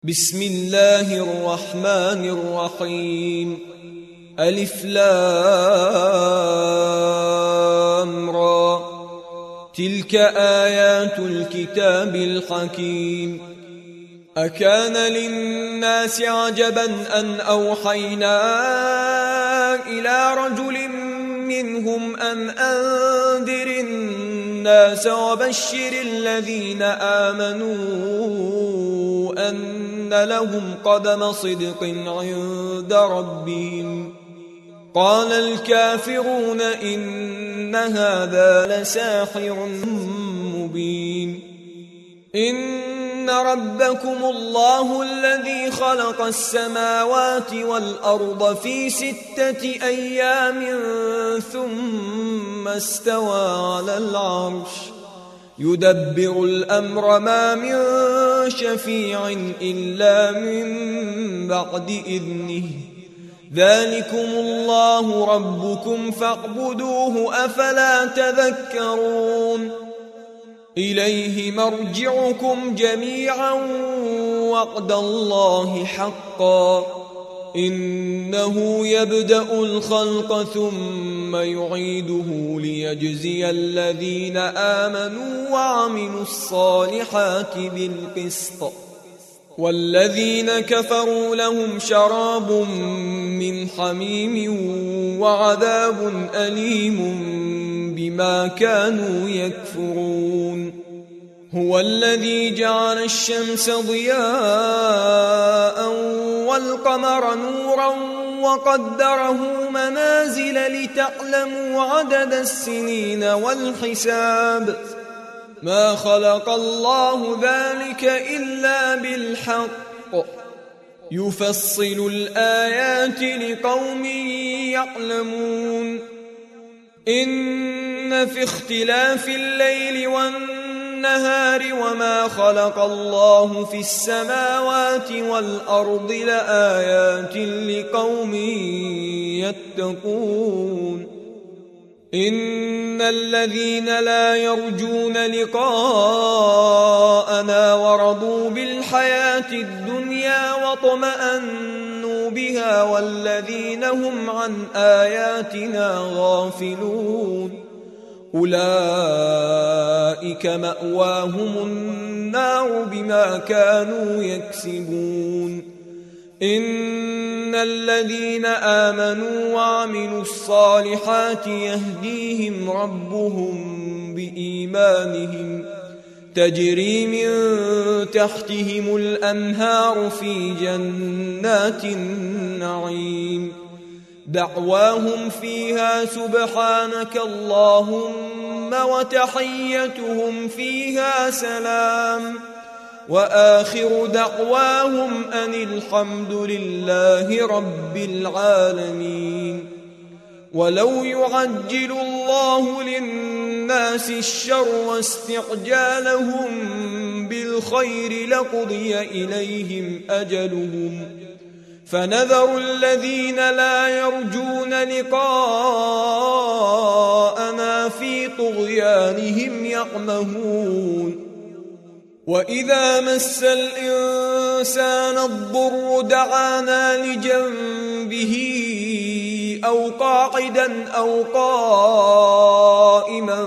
بسم الله الرحمن الرحيم. ألف لام را. تلك آيات الكتاب الحكيم. أكان للناس عجبا أن أوحينا إلى رجل منهم أن أنذر الناس وبشر الذين آمنوا أن لهم قدم صدق عند ربهم. قال الكافرون إن هذا لساحر مبين. إن ربكم الله الذي خلق السماوات والأرض في 6 أيام ثم استوى على العرش يدبر الأمر ما من شفيع إلا من بعد إذنه. ذلكم الله ربكم فاعبدوه أفلا تذكرون. إليه مرجعكم جميعا وعد الله حقا. إنه يبدأ الخلق ثم يعيده ليجزي الذين آمنوا وعملوا الصالحات بالقسط. والذين كفروا لهم شراب من حميم وعذاب أليم بما كانوا يكفرون. هو الذي جعل الشمس ضياء والقمر نورا وقدره منازل لتعلموا عدد السنين والحساب. ما خلق الله ذلك إلا بالحق. يفصل الآيات لقوم يعلمون. إن في اختلاف الليل والنهار وما خلق الله في السماوات والأرض لآيات لقوم يتقون. إن الذين لا يرجون لقاءنا ورضوا بالحياة الدنيا واطمأنوا بها والذين هم عن آياتنا غافلون أولئك مأواهم النار بما كانوا يكسبون. إن الذين آمنوا وعملوا الصالحات يهديهم ربهم بإيمانهم تجري من تحتهم الأنهار في جنات النعيم. دعواهم فيها سبحانك اللهم وتحيتهم فيها سلام. وآخر دعواهم أن الحمد لله رب العالمين. ولو يعجل الله للناس الشر واستعجالهم بالخير لقضي إليهم أجلهم فنذر الذين لا يرجون لقاءنا في طغيانهم يعمهون. وإذا مس الإنسان الضر دعانا لجنبه أو قاعدا أو قائما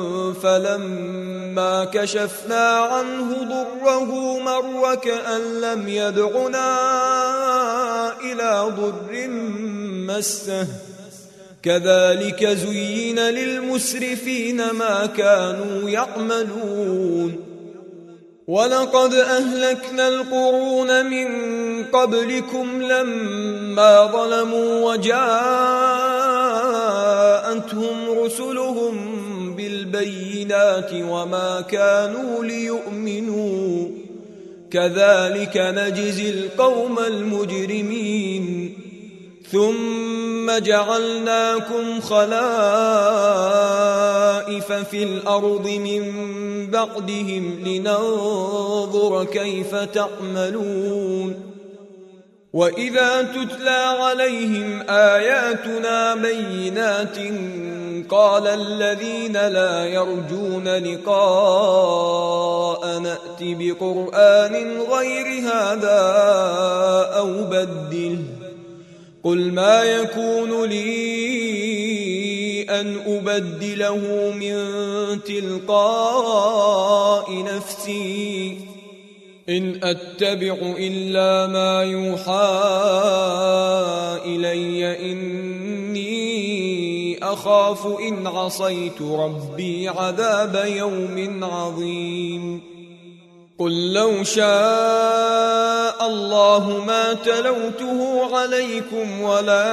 فلما كشفنا عنه ضره مر كأن لم يدعنا إلى ضر مسه. كذلك زين للمسرفين ما كانوا يعملون. ولقد أهلكنا القرون من قبلكم لما ظلموا وجاءتهم رسلهم بالبينات وما كانوا ليؤمنوا. كذلك نجزي القوم المجرمين. ثم جعلناكم خلائف في الأرض من بعدهم لننظر كيف تعملون. وإذا تتلى عليهم آياتنا بينات قال الذين لا يرجون لقاء نأت بقرآن غير هذا أو بدله قل ما يكون لي أن أبدله من تلقاء نفسي إن أتبع إلا ما يوحى إلي إني أخاف إن عصيت ربي عذاب يوم عظيم قل لو شاء الله ما تلوته عليكم ولا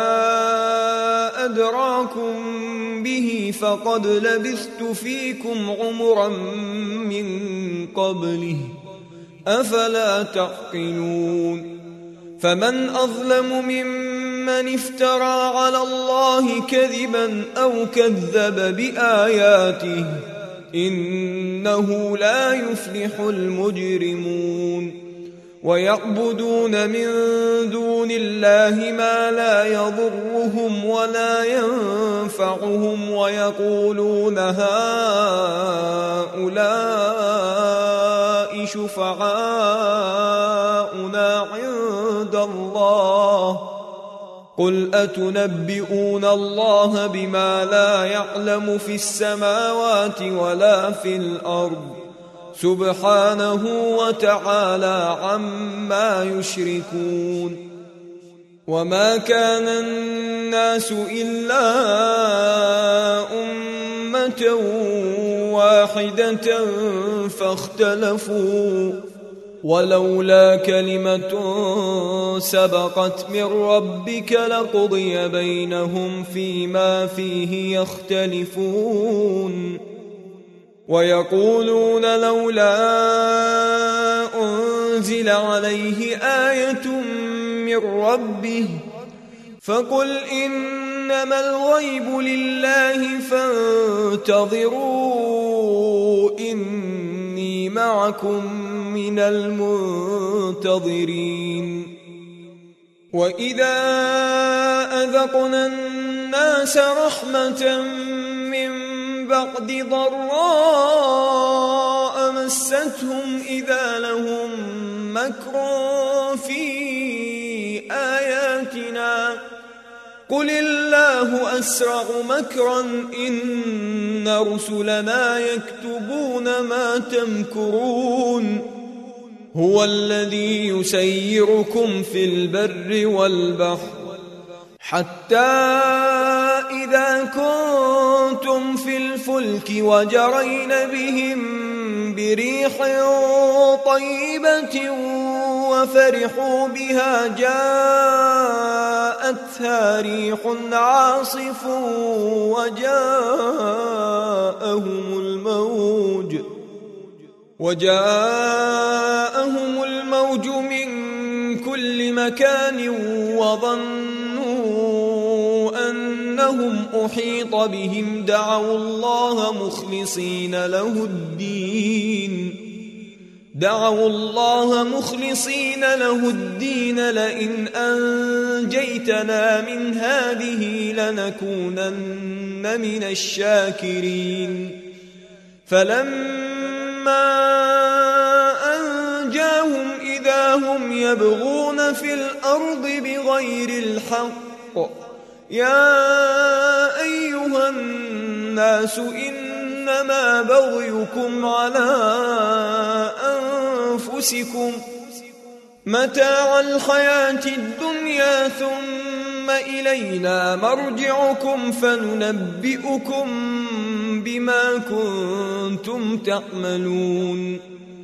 أدراكم به فقد لبثت فيكم عمرا من قبله أفلا تعقلون فمن أظلم ممن افترى على الله كذبا أو كذب بآياته إنه لا يفلح المجرمون ويعبدون من دون الله ما لا يضرهم ولا ينفعهم ويقولون هؤلاء شفعاؤنا عند الله قل أتنبئون الله بما لا يعلم في السماوات ولا في الأرض سبحانه وتعالى عما يشركون وما كان الناس إلا أمة واحدة فاختلفوا ولولا كلمة سبقت من ربك لقضي بينهم فيما فيه يختلفون ويقولون لولا أنزل عليه آية من ربه فقل إنما الغيب لله فانتظروا إني معكم من المنتظرين وإذا أذقنا الناس رحمة من بعد ضراء مستهم إذا لهم مكر في آياتنا قل الله أسرع مكرا إن رسلنا يكتبون ما تمكرون هو الذي يسيركم في البر والبحر حتى إذا كنتم في الفلك وجرين بهم بريح طيبة وفرحوا بها جاءتها ريح عاصف وجاءهم الموج من كل مكان وظنوا أنهم أحيط بهم دعوا الله مخلصين له الدين لئن أنجيتنا من هذه لنكونن من الشاكرين فلما أنجاهم إذا هم يبغون في الأرض بغير الحق يا أيها الناس إنما بغيكم على أنفسكم متاع الحياة الدنيا ثم إلينا مرجعكم فننبئكم بما كنتم تعملون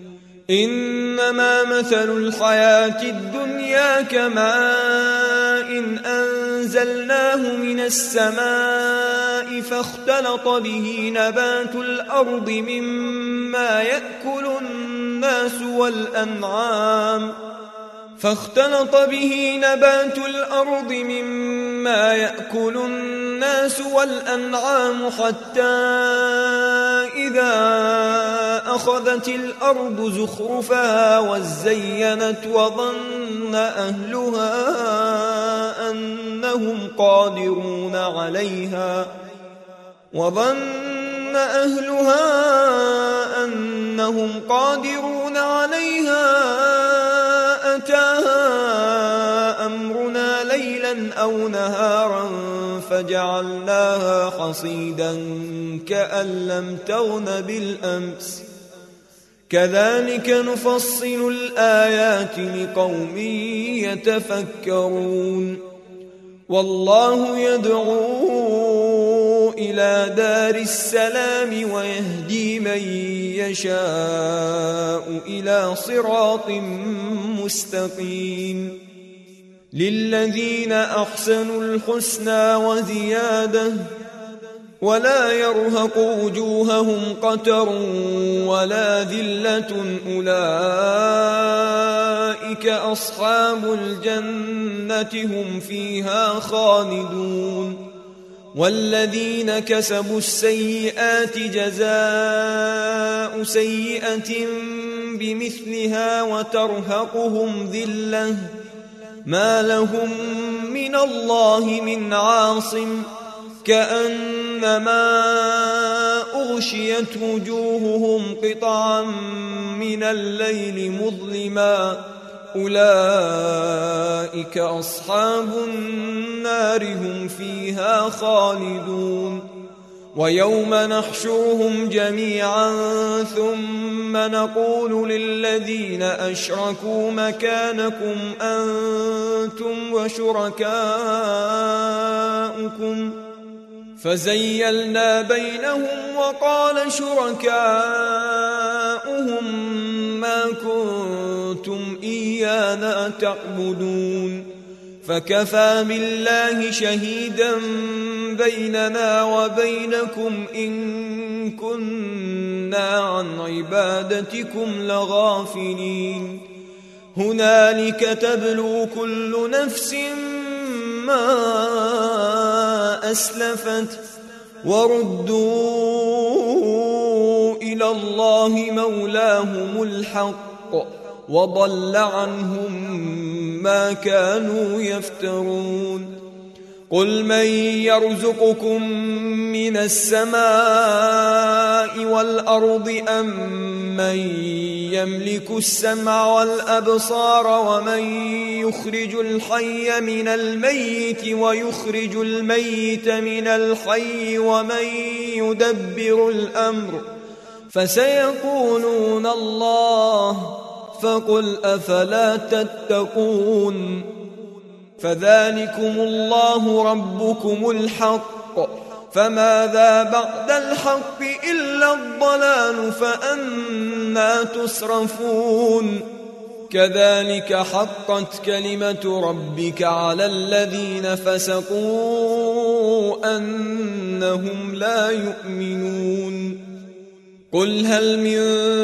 إنما مثل الحياة الدنيا كماء أنزلناه من السماء فاختلط به نبات الأرض مما يأكل الناس والأنعام حتى إذا أخذت الأرض زخرفها وزينت وظن أهلها أنهم قادرون عليها وظن أهلها أنهم قادرون عليها أتاها أمرنا ليلا أو نهارا فجعلناها حصيدا كأن لم تغن بالأمس كذلك نفصل الآيات لقوم يتفكرون والله يدعو إلى دار السلام ويهدي من يشاء إلى صراط مستقيم للذين أحسنوا الحسنى وزيادة ولا يرهق وجوههم قتر ولا ذلة أولئك أصحاب الجنة هم فيها خالدون والذين كسبوا السيئات جزاء سيئة بمثلها وترهقهم ذلة ما لهم من الله من عاصم كأنما أغشيت وجوههم قطعا من الليل مظلما أولئك أصحاب النار هم فيها خالدون ويوم نحشرهم جميعا ثم نقول للذين أشركوا مكانكم أنتم وشركاؤكم فزيلنا بينهم وقال شركاؤهم ما كنتم إيانا تعبدون فكفى بالله شهيدا بيننا وبينكم إن كنا عن عبادتكم لغافلين هنالك تبلو كل نفس ما أسلفت وردوا إلى الله مولاهم الحق وضل عنهم ما كانوا يفترون قل من يرزقكم من السماء والأرض أم من يملك السمع والأبصار ومن يخرج الحي من الميت ويخرج الميت من الحي ومن يدبر الأمر فسيقولون الله فقل أفلا تتقون فذلكم الله ربكم الحق فماذا بعد الحق إلا الضلال فأنى تصرفون كذلك حقت كلمة ربك على الذين فسقوا أنهم لا يؤمنون قل هل من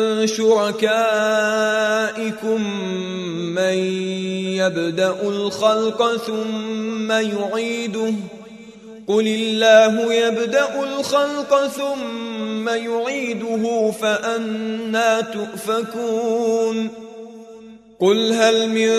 شركائكم من يبدأ الخلق ثم يعيده قل الله يبدأ الخلق ثم يعيده فأنى تؤفكون قل هل من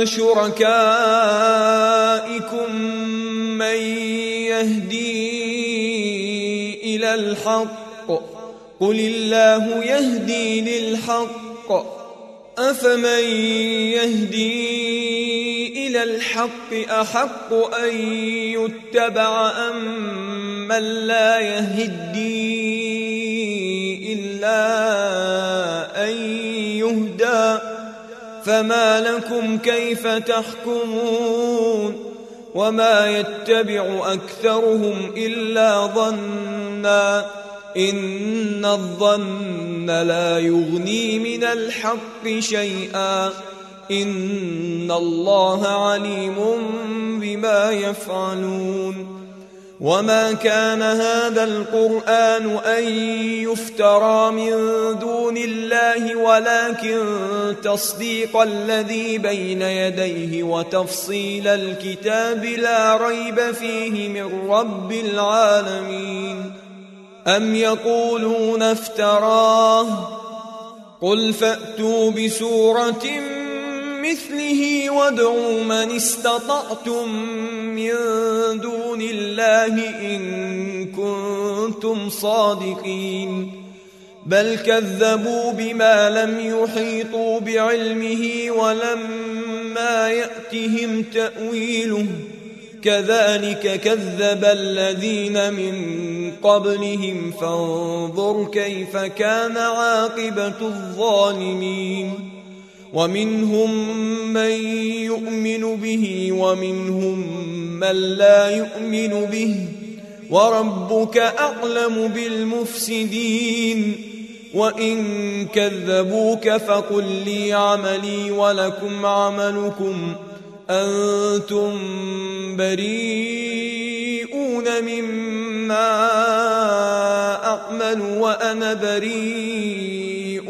شركائكم من يهدي إلى الحق قل الله يهدي للحق أفمن يهدي إلى الحق أحق أن يتبع أم من لا يهدي إلا أن يهدى فما لكم كيف تحكمون وما يتبع أكثرهم إلا ظنّا إن الظن لا يغني من الحق شيئا إن الله عليم بما يفعلون وما كان هذا القرآن أن يفترى من دون الله ولكن تصديق الذي بين يديه وتفصيل الكتاب لا ريب فيه من رب العالمين أم يقولون افتراه قل فأتوا بسورة مثله وادعوا من استطعتم من دون الله إن كنتم صادقين بل كذبوا بما لم يحيطوا بعلمه ولما يأتهم تأويله كذلك كذب الذين من قبلهم فانظر كيف كان عاقبة الظالمين ومنهم من يؤمن به ومنهم من لا يؤمن به وربك أعلم بالمفسدين وإن كذبوك فقل لي عملي ولكم عملكم أنتم بريئون مما أعمل وأنا بريء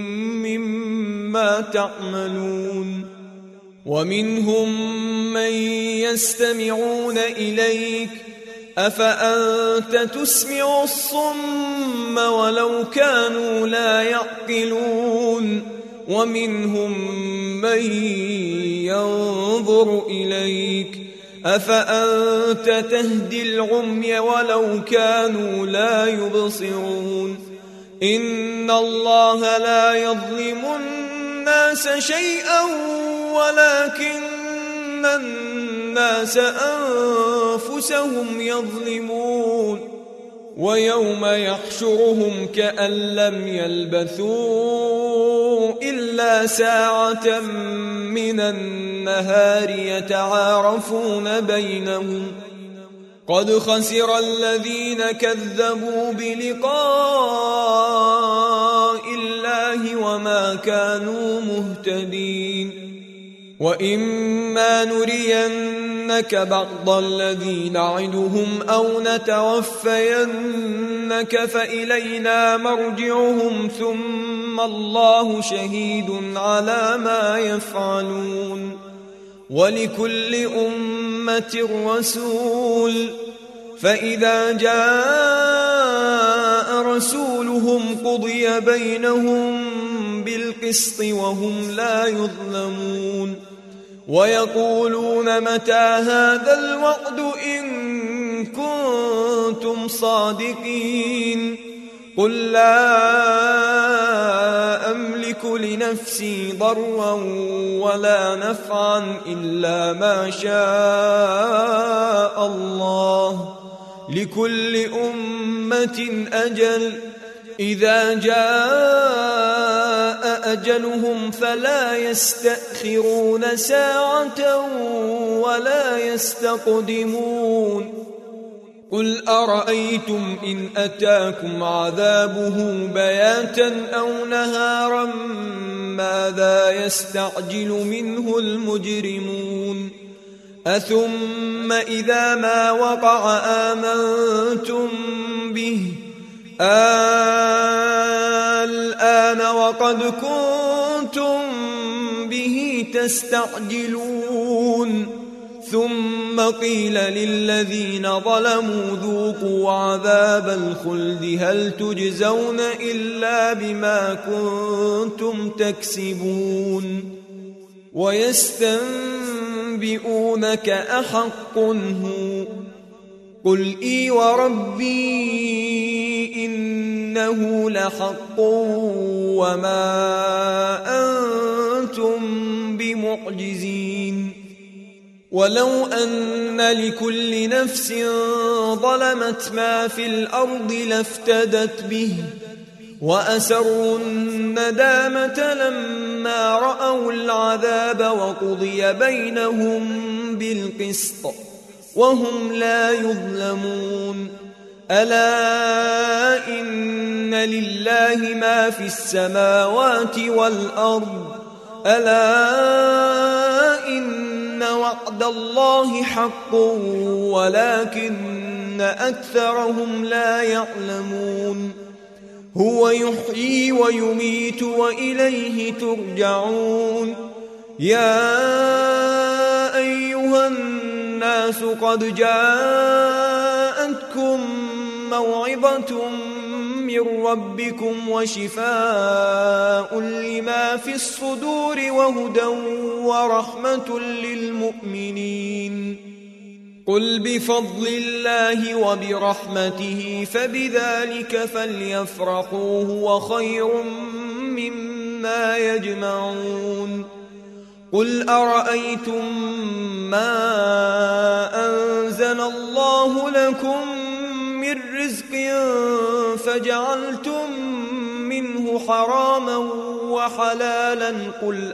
مما تعملون ومنهم من يستمعون إليك أفأنت تسمع الصم ولو كانوا لا يعقلون ومنهم من ينظر إليك أفأنت تهدي العمي ولو كانوا لا يبصرون إن الله لا يظلم الناس شيئا ولكن الناس أنفسهم يظلمون ويوم يحشرهم كأن لم يلبثوا إلا ساعة من النهار يتعارفون بينهم قد خسر الذين كذبوا بلقاء الله وما كانوا مهتدين وإما نرينك بعض الذي نعدهم أو نتوفينك فإلينا مرجعهم ثم الله شهيد على ما يفعلون ولكل أمة رسول فإذا جاء رسولهم قضي بينهم بالقسط وهم لا يظلمون ويقولون متى هذا الوعد إن كنتم صادقين قل لا أملك لنفسي ضرا ولا نفعا إلا ما شاء الله لكل أمة أجل إذا جاء أجلهم فلا يستأخرون ساعة ولا يستقدمون قل أرأيتم إن أتاكم عذابه بياتا أو نهارا ماذا يستعجل منه المجرمون أثم إذا ما وقع آمنتم به الآن وقد كنتم به تستعجلون ثم قيل للذين ظلموا ذوقوا عذاب الخلد هل تجزون إلا بما كنتم تكسبون ويستنبئونك أحق هو قل إي وربي إنه لحق وما أنتم بمعجزين ولو أن لكل نفس ظلمت ما في الأرض لافتدت به وأسروا الندامة لما رأوا العذاب وقضي بينهم بالقسط وهم لا يظلمون ألا إن لله ما في السماوات والأرض ألا إن وعد الله حق ولكن أكثرهم لا يعلمون هو يحيي ويميت وإليه ترجعون يا أيها الناس قد جاءتكم موعظة من ربكم وشفاء لما في الصدور وهدى ورحمة للمؤمنين. قل بفضل الله وبرحمته فبذلك فليفرحوا هو خير مما يجمعون. قل أرأيتم ما أنزل الله لكم من رزق فجعلتم منه حراما وحلالا قل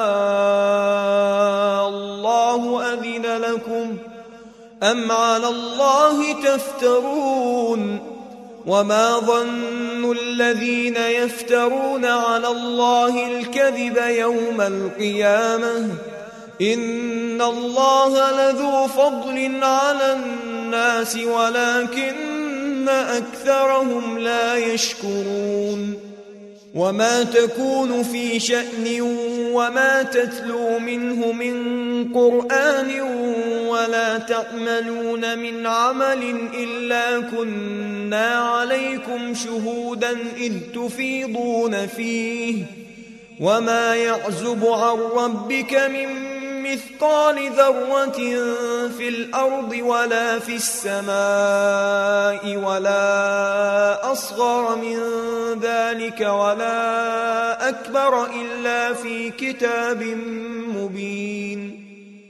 الله أذن لكم أم على الله تفترون. وما ظن الذين يفترون على الله الكذب يوم القيامة إن الله لذو فضل على الناس ولكن أكثرهم لا يشكرون. وما تكون في شأن وما تتلو منه من قرآن ولا تعملون من عمل إلا كنا عليكم شهودا إذ تفيضون فيه وما يعزب عن ربك من مثقال ذرة في الأرض ولا في السماء ولا أصغر من ذلك ولا أكبر إلا في كتاب مبين.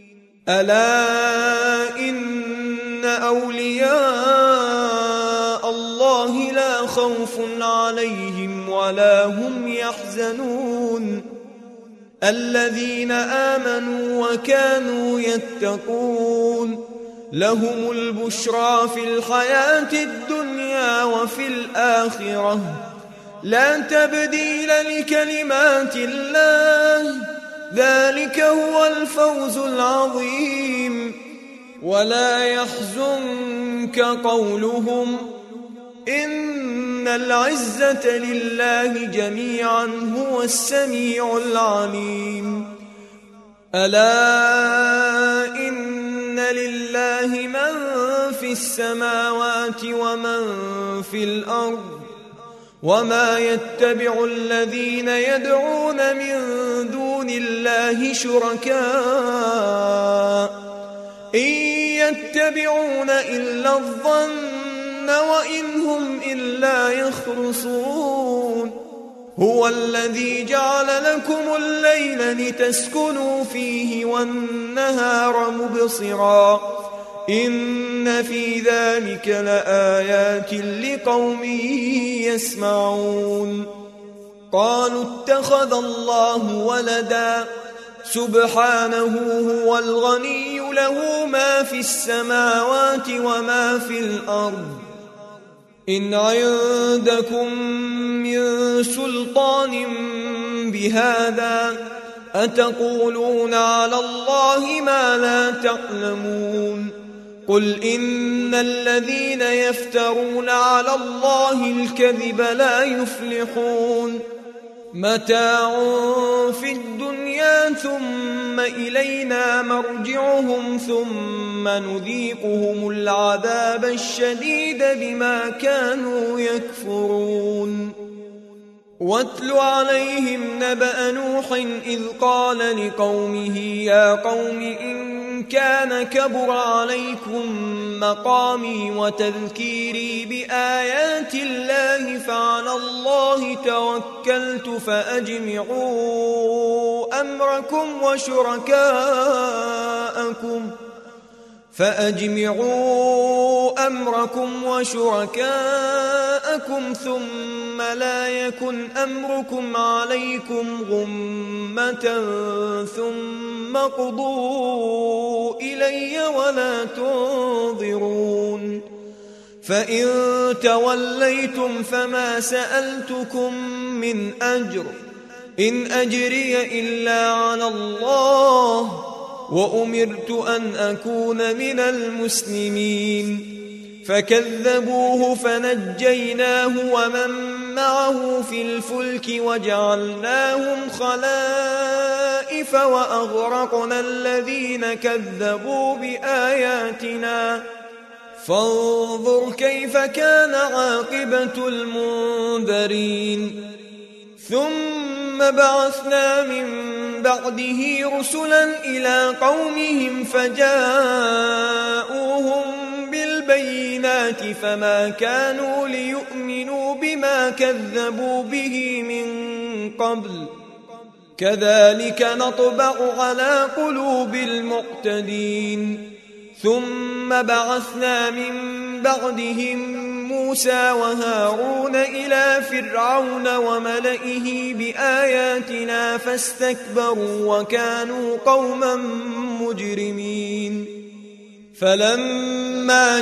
ألا إن أولياء الله لا خوف عليهم ولا هم يحزنون الذين آمنوا وكانوا يتقون لهم البشرى في الحياة الدنيا وفي الآخرة لا تبديل لكلمات الله ذلك هو الفوز العظيم. ولا يحزنك قولهم إن العزة لله جميعا هو السميع العليم. ألا إن لله من في السماوات ومن في الأرض وما يتبع الذين يدعون من دون الله شركاء إن يتبعون إلا الظن وإن هم إلا يخرصون. هو الذي جعل لكم الليل لتسكنوا فيه والنهار مبصرا إن في ذلك لآيات لقوم يسمعون. قالوا اتخذ الله ولدا سبحانه هو الغني له ما في السماوات وما في الأرض إن عندكم من سلطان بهذا أتقولون على الله ما لا تعلمون. قل إن الذين يفترون على الله الكذب لا يفلحون متاع في الدنيا ثم إلينا مرجعهم ثم نذيقهم العذاب الشديد بما كانوا يكفرون. واتل عليهم نبأ نوح إذ قال لقومه يا قوم إن كان كبر عليكم مقامي وتذكيري بآيات الله فعلى الله توكلت فأجمعوا أمركم وشركاءكم ثم لا يكن أمركم عليكم غمة ثم اقضوا إلي ولا تنظرون. فإن توليتم فما سألتكم من أجر إن أجري إلا على الله وأمرت أن أكون من المسلمين. فكذبوه فنجيناه ومن معه في الفلك وجعلناهم خلائف وأغرقنا الذين كذبوا بآياتنا فانظر كيف كان عاقبة المنذرين ثم بعثنا من بعده رسلا إلى قومهم فجاءوهم بالبينات فما كانوا ليؤمنوا بما كذبوا به من قبل كذلك نطبع على قلوب المعتدين ثم بعثنا من بعدهم موسى وهارون إلى فرعون وملئه بآياتنا فاستكبروا وكانوا قوما مجرمين فلما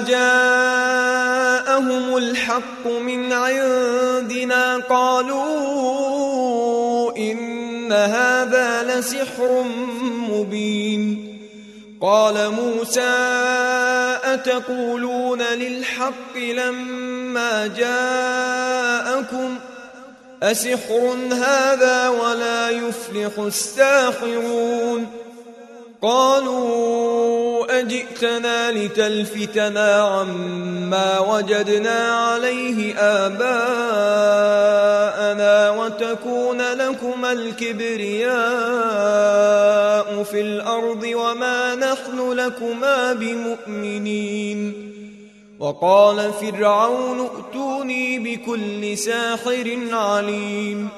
جاءهم الحق من عندنا قالوا إن هذا لسحر مبين قال موسى أتقولون للحق لما جاءكم أسحر هذا ولا يفلح الساحرون قالوا أجئتنا لتلفتنا عما وجدنا عليه آباءنا وتكون لكما الكبرياء في الأرض وما نحن لكما بمؤمنين وقال فرعون ائتوني بكل ساحر عليم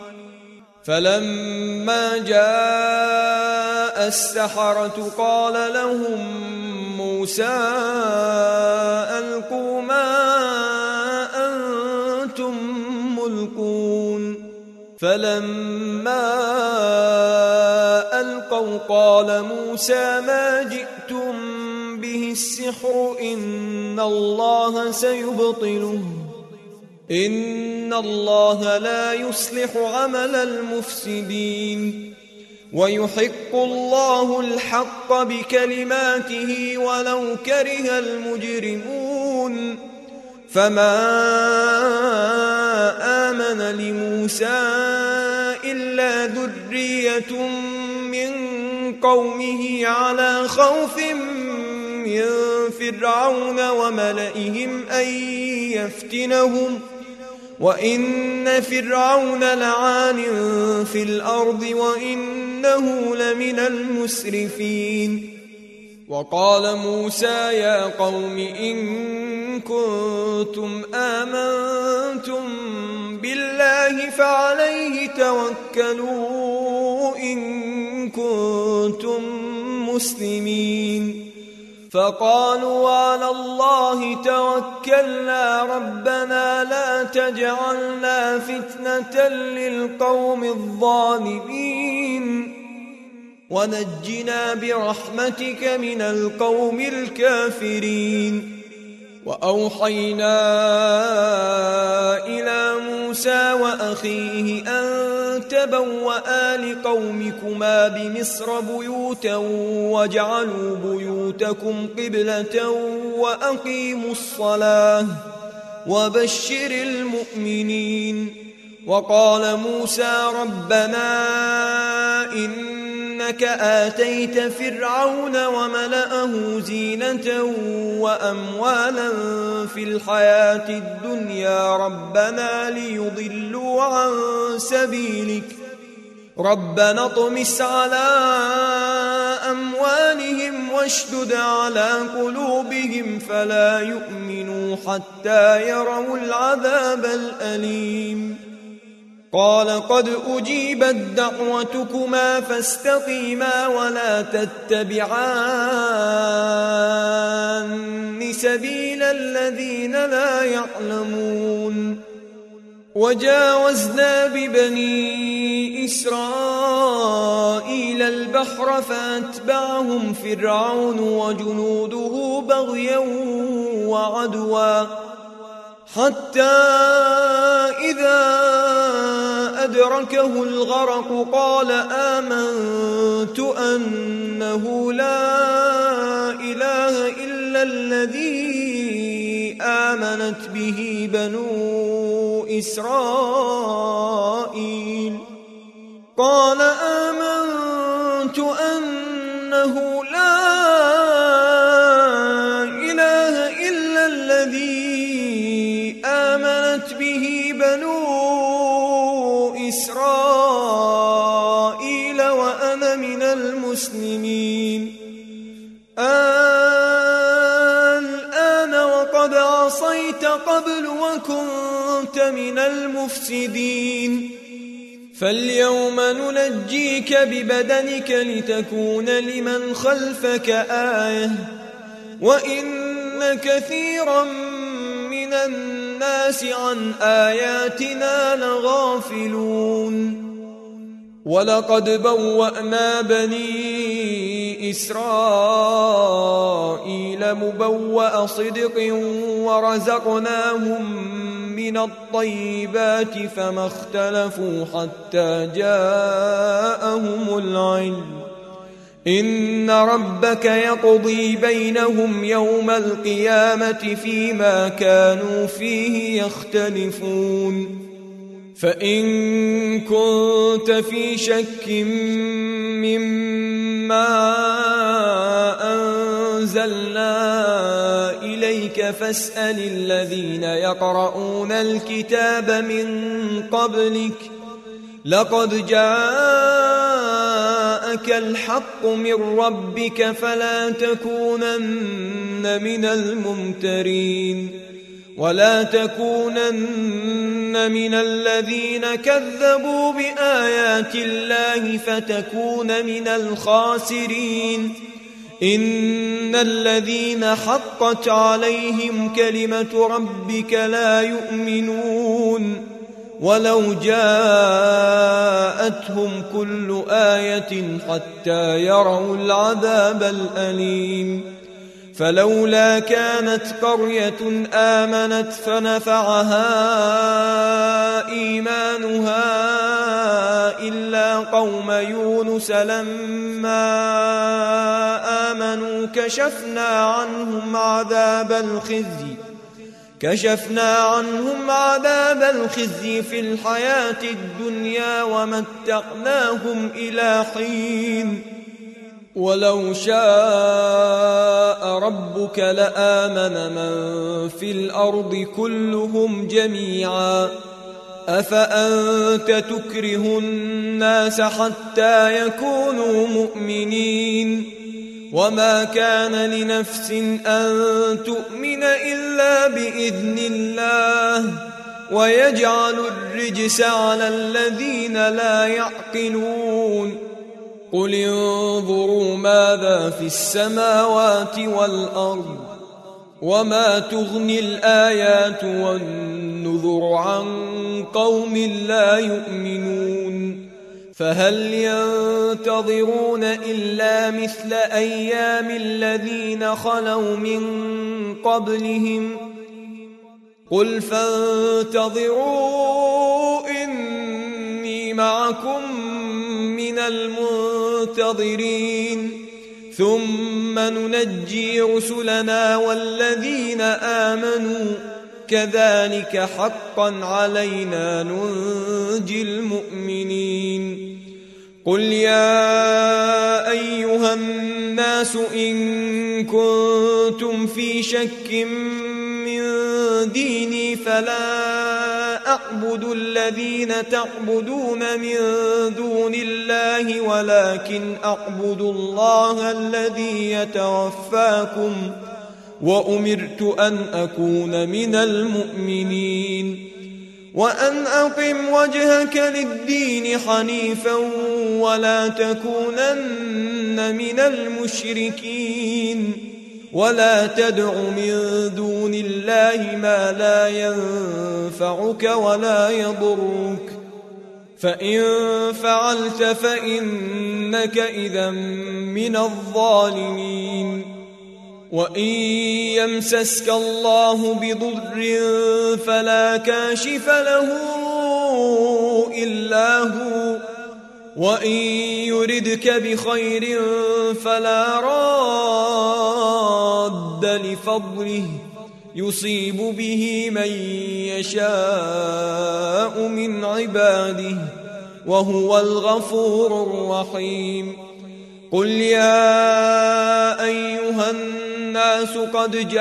فلما جاء السحرة قال لهم موسى ألقوا ما أنتم ملقون فلما ألقوا قال موسى ما جئتم به السحر إن الله سيبطله إن الله لا يصلح عمل المفسدين ويحق الله الحق بكلماته ولو كره المجرمون فما آمن لموسى إلا ذرية من قومه على خوف من فرعون وملئهم أن يفتنهم وإن فرعون لعال في الأرض وإنه لمن المسرفين وقال موسى يا قوم إن كنتم آمنتم بالله فعليه توكلوا إن كنتم مسلمين فقالوا على الله توكلنا ربنا لا تجعلنا فتنة للقوم الظالمين ونجنا برحمتك من القوم الكافرين وأوحينا إلى موسى وأخيه أن تبوأ لقومكما بمصر بيوتا واجعلوا بيوتكم قبلة وأقيموا الصلاة وبشر المؤمنين وقال موسى ربنا إنك آتيت فرعون وملأه زينة وأموالا في الحياة الدنيا ربنا ليضلوا عن سبيلك ربنا اطمس على أموالهم واشدد على قلوبهم فلا يؤمنوا حتى يروا العذاب الأليم قال قد أجيبت دعوتكما فاستقيما ولا تتبعان سبيل الذين لا يعلمون وجاوزنا ببني إسرائيل البحر فأتبعهم فرعون وجنوده بغيا وعدوا حتى إذا أدركه الغرق قال آمنت أنه لا إله إلا الذي آمنت به بنو إسرائيل قال آمنت أنه لا إله إلا عصيت قبل وكنت من المفسدين فاليوم ننجيك ببدنك لتكون لمن خلفك آية وإن كثيرا من الناس عن آياتنا لغافلون ولقد بوأنا بني إسرائيل مبوأ صدق ورزقناهم من الطيبات فما اختلفوا حتى جاءهم العلم إن ربك يقضي بينهم يوم القيامة فيما كانوا فيه يختلفون فإن كنت في شك مما أنزلنا إليك فاسأل الذين يقرؤون الكتاب من قبلك لقد جاءك الحق من ربك فلا تكونن من الممترين ولا تكونن من الذين كذبوا بآيات الله فتكون من الخاسرين إن الذين حقت عليهم كلمة ربك لا يؤمنون ولو جاءتهم كل آية حتى يروا العذاب الأليم فلولا كانت قرية آمنت فنفعها إيمانها إلا قوم يونس لما آمنوا كشفنا عنهم عذاب الخزي في الحياة الدنيا ومتعناهم إلى حين ولو شاء ربك لآمن من في الأرض كلهم جميعا أفأنت تكره الناس حتى يكونوا مؤمنين وما كان لنفس أن تؤمن إلا بإذن الله ويجعل الرجس على الذين لا يعقلون قل انظروا ماذا في السماوات والأرض وما تغني الآيات والنذر عن قوم لا يؤمنون فهل ينتظرون إلا مثل أيام الذين خلوا من قبلهم قل فانتظروا إني معكم من المنتظرين ثم ننجي رسلنا والذين آمنوا كذلك حقا علينا ننجي المؤمنين قل يا أيها الناس إن كنتم في شك من ديني فلا أعبد الذين تعبدون من دون الله ولكن أعبد الله الذي يتوفاكم وأمرت أن أكون من المؤمنين وأن أقم وجهك للدين حنيفا ولا تكونن من المشركين ولا تدع من دون الله ما لا ينفعك ولا يضرك فإن فعلت فإنك إذا من الظالمين وإن يمسسك الله بضر فلا كاشف له إلا هو وإن يردك بخير فلا راد لفضله يصيب به من يشاء من عباده وهو الغفور الرحيم قل يا أيها الناس قد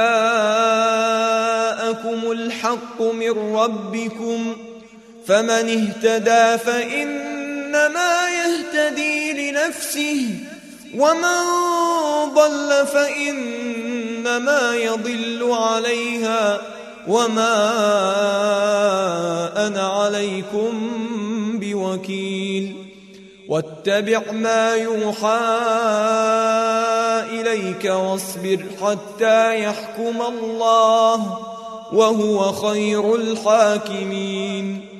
جاءكم الحق من ربكم فمن اهتدى فإنما يهتدي لنفسه ومن ضل فإنما يضل عليها وما أنا عليكم بوكيل واتبع ما يوحى إليك واصبر حتى يحكم الله وهو خير الحاكمين